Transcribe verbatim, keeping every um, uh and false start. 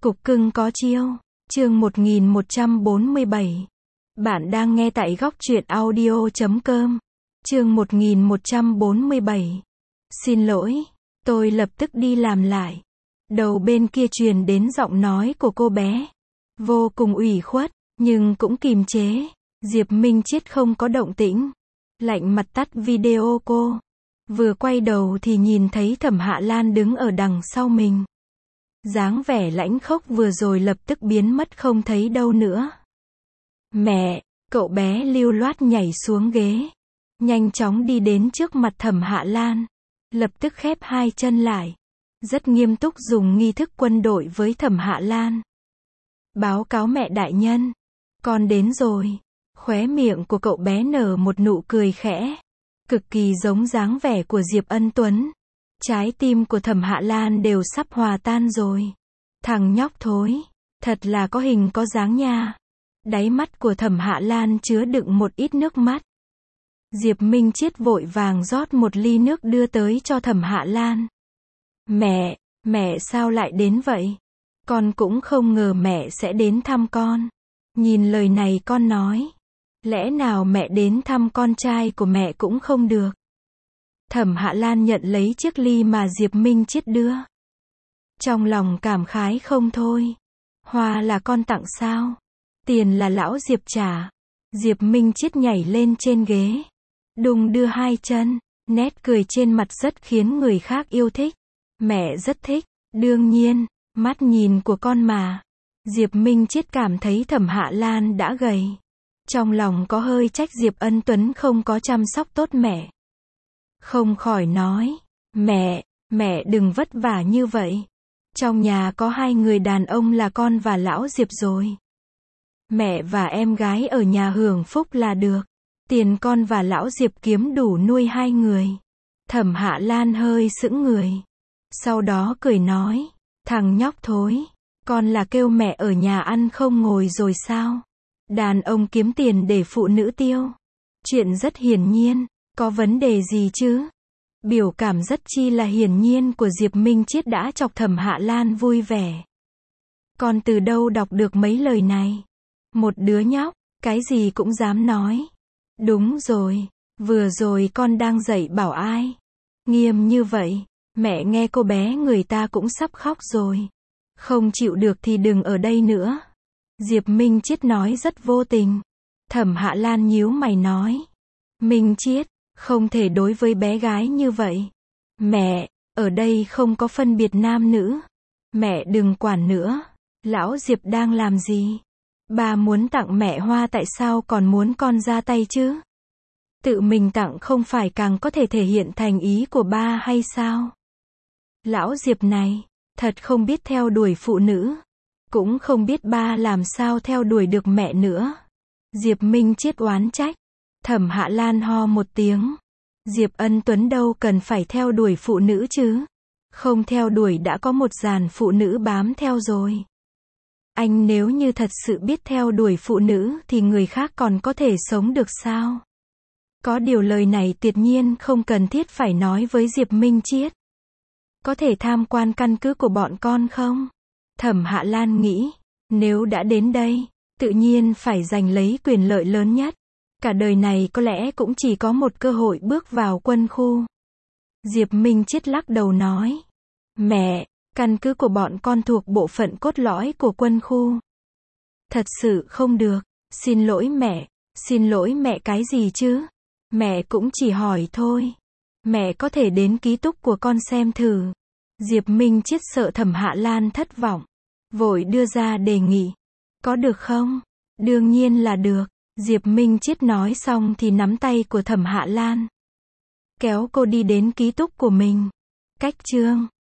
Cục cưng có chiêu. Chương một nghìn một trăm bốn mươi bảy. Bạn đang nghe tại góc truyện audio chấm com. Chương một nghìn một trăm bốn mươi bảy. Xin lỗi, tôi lập tức đi làm lại. Đầu bên kia truyền đến giọng nói của cô bé. Vô cùng ủy khuất, nhưng cũng kìm chế. Diệp Minh Chiết không có động tĩnh. Lạnh mặt tắt video cô. Vừa quay đầu thì nhìn thấy Thẩm Hạ Lan đứng ở đằng sau mình. Dáng vẻ lãnh khốc vừa rồi lập tức biến mất không thấy đâu nữa. Mẹ, cậu bé lưu loát nhảy xuống ghế. Nhanh chóng đi đến trước mặt Thẩm Hạ Lan. Lập tức khép hai chân lại. Rất nghiêm túc dùng nghi thức quân đội với Thẩm Hạ Lan. Báo cáo mẹ đại nhân. Con đến rồi. Khóe miệng của cậu bé nở một nụ cười khẽ. Cực kỳ giống dáng vẻ của Diệp Ân Tuấn. Trái tim của Thẩm Hạ Lan đều sắp hòa tan rồi. Thằng nhóc thối. Thật là có hình có dáng nha. Đáy mắt của Thẩm Hạ Lan chứa đựng một ít nước mắt. Diệp Minh Chiết vội vàng rót một ly nước đưa tới cho Thẩm Hạ Lan. Mẹ, mẹ sao lại đến vậy? Con cũng không ngờ mẹ sẽ đến thăm con. Nhìn lời này con nói. Lẽ nào mẹ đến thăm con trai của mẹ cũng không được? Thẩm Hạ Lan nhận lấy chiếc ly mà Diệp Minh Chiết đưa. Trong lòng cảm khái không thôi. Hoa là con tặng sao? Tiền là lão Diệp trả. Diệp Minh Chiết nhảy lên trên ghế. Đùng đưa hai chân. Nét cười trên mặt rất khiến người khác yêu thích. Mẹ rất thích. Đương nhiên, mắt nhìn của con mà. Diệp Minh Chiết cảm thấy Thẩm Hạ Lan đã gầy. Trong lòng có hơi trách Diệp Ân Tuấn không có chăm sóc tốt mẹ. Không khỏi nói, mẹ, mẹ đừng vất vả như vậy. Trong nhà có hai người đàn ông là con và lão Diệp rồi. Mẹ và em gái ở nhà hưởng phúc là được. Tiền con và lão Diệp kiếm đủ nuôi hai người. Thẩm Hạ Lan hơi sững người. Sau đó cười nói, thằng nhóc thối, con là kêu mẹ ở nhà ăn không ngồi rồi sao? Đàn ông kiếm tiền để phụ nữ tiêu. Chuyện rất hiển nhiên, có vấn đề gì chứ? Biểu cảm rất chi là hiển nhiên của Diệp Minh Chiết đã chọc Thẩm Hạ Lan vui vẻ. Con từ đâu đọc được mấy lời này? Một đứa nhóc, cái gì cũng dám nói. Đúng rồi, vừa rồi con đang dạy bảo ai? Nghiêm như vậy, mẹ nghe cô bé người ta cũng sắp khóc rồi. Không chịu được thì đừng ở đây nữa. Diệp Minh Chiết nói rất vô tình. Thẩm Hạ Lan nhíu mày nói. Minh Chiết, không thể đối với bé gái như vậy. Mẹ, ở đây không có phân biệt nam nữ. Mẹ đừng quản nữa. Lão Diệp đang làm gì? Ba muốn tặng mẹ hoa tại sao còn muốn con ra tay chứ? Tự mình tặng không phải càng có thể thể hiện thành ý của ba hay sao? Lão Diệp này, thật không biết theo đuổi phụ nữ. Cũng không biết ba làm sao theo đuổi được mẹ nữa. Diệp Minh Chiết oán trách. Thẩm Hạ Lan ho một tiếng. Diệp Ân Tuấn đâu cần phải theo đuổi phụ nữ chứ. Không theo đuổi đã có một dàn phụ nữ bám theo rồi. Anh nếu như thật sự biết theo đuổi phụ nữ thì người khác còn có thể sống được sao? Có điều lời này tuyệt nhiên không cần thiết phải nói với Diệp Minh Chiết. Có thể tham quan căn cứ của bọn con không? Thẩm Hạ Lan nghĩ, nếu đã đến đây, tự nhiên phải giành lấy quyền lợi lớn nhất. Cả đời này có lẽ cũng chỉ có một cơ hội bước vào quân khu. Diệp Minh Chiết lắc đầu nói, mẹ, căn cứ của bọn con thuộc bộ phận cốt lõi của quân khu. Thật sự không được, xin lỗi mẹ, xin lỗi mẹ cái gì chứ? Mẹ cũng chỉ hỏi thôi. Mẹ có thể đến ký túc của con xem thử. Diệp Minh Chiết sợ Thẩm Hạ Lan thất vọng. Vội đưa ra đề nghị. Có được không? Đương nhiên là được. Diệp Minh Chiết nói xong thì nắm tay của Thẩm Hạ Lan. Kéo cô đi đến ký túc của mình. Cách chương.